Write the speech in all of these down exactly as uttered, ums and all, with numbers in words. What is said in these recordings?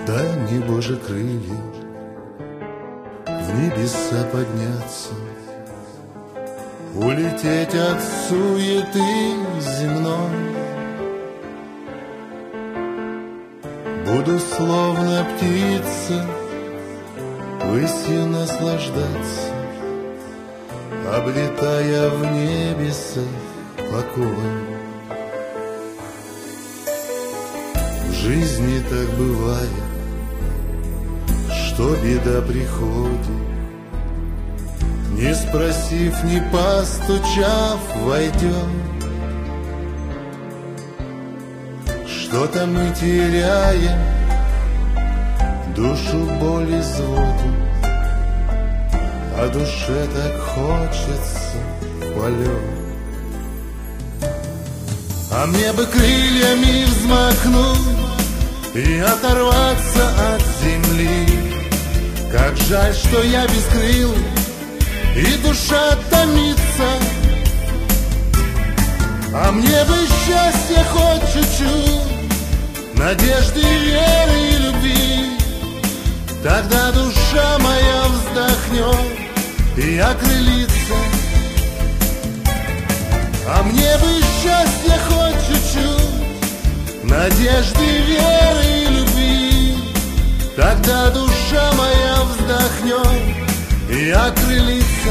Дай мне, Боже, крылья в небеса подняться, улететь от суеты земной. Буду словно птица высью наслаждаться, облетая в небесах покой. В жизни так бывает, что беда приходит, не спросив, не постучав, войдет. Что-то мы теряем, душу боль изводит, а душе так хочется в полет. А мне бы крыльями взмахнуть и оторваться от земли. Как жаль, что я бескрылый, и душа томится. А мне бы счастья хоть чуть-чуть, надежды, веры и любви. Тогда душа моя вздохнет и окрылится. А мне бы счастья хоть чуть-чуть, надежды, веры и любви. Тогда душа моя вздохнет и окрылится.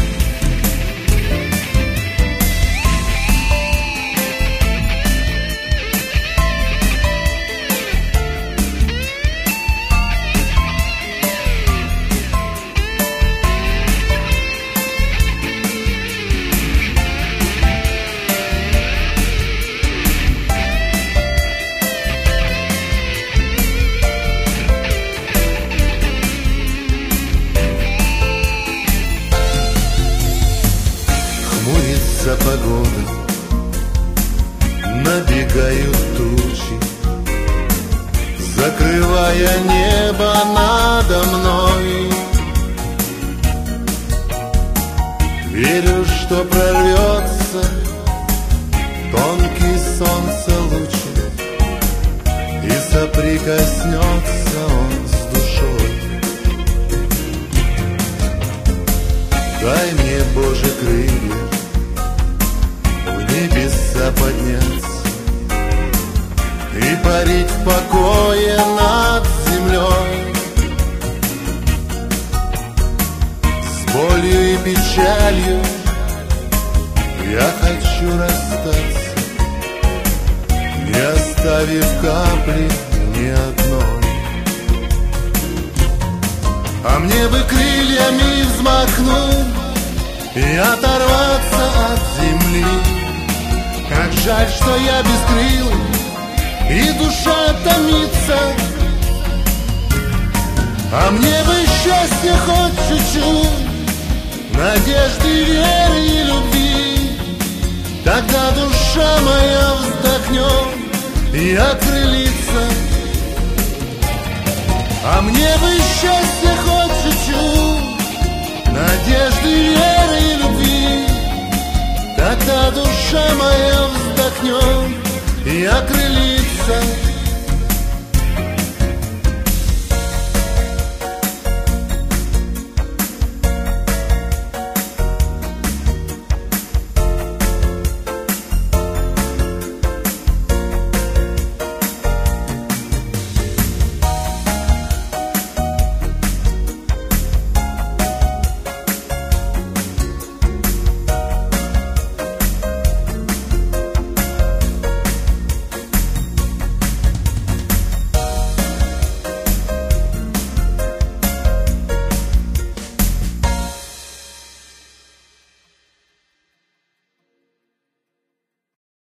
Хмурится погода, набегают тучи, закрывая небо надо мной. Верю, что прорвется тонкий солнце лучик, и соприкоснется он с душой. Дай мне, Боже, крылья в небеса подняться и парить в покое над землей. С болью и печалью я хочу расстаться, не оставив капли ни одной. А мне бы крыльями взмахнуть и оторваться от земли. Как жаль, что я бескрылый, и душа томится. А мне бы счастья хоть чуть-чуть, надежды, веры и любви. Тогда душа моя вздохнет и окрылится. А мне бы счастья хоть чуть-чуть, надежды, веры и любви. Тогда душа моя вздохнет и окрылится.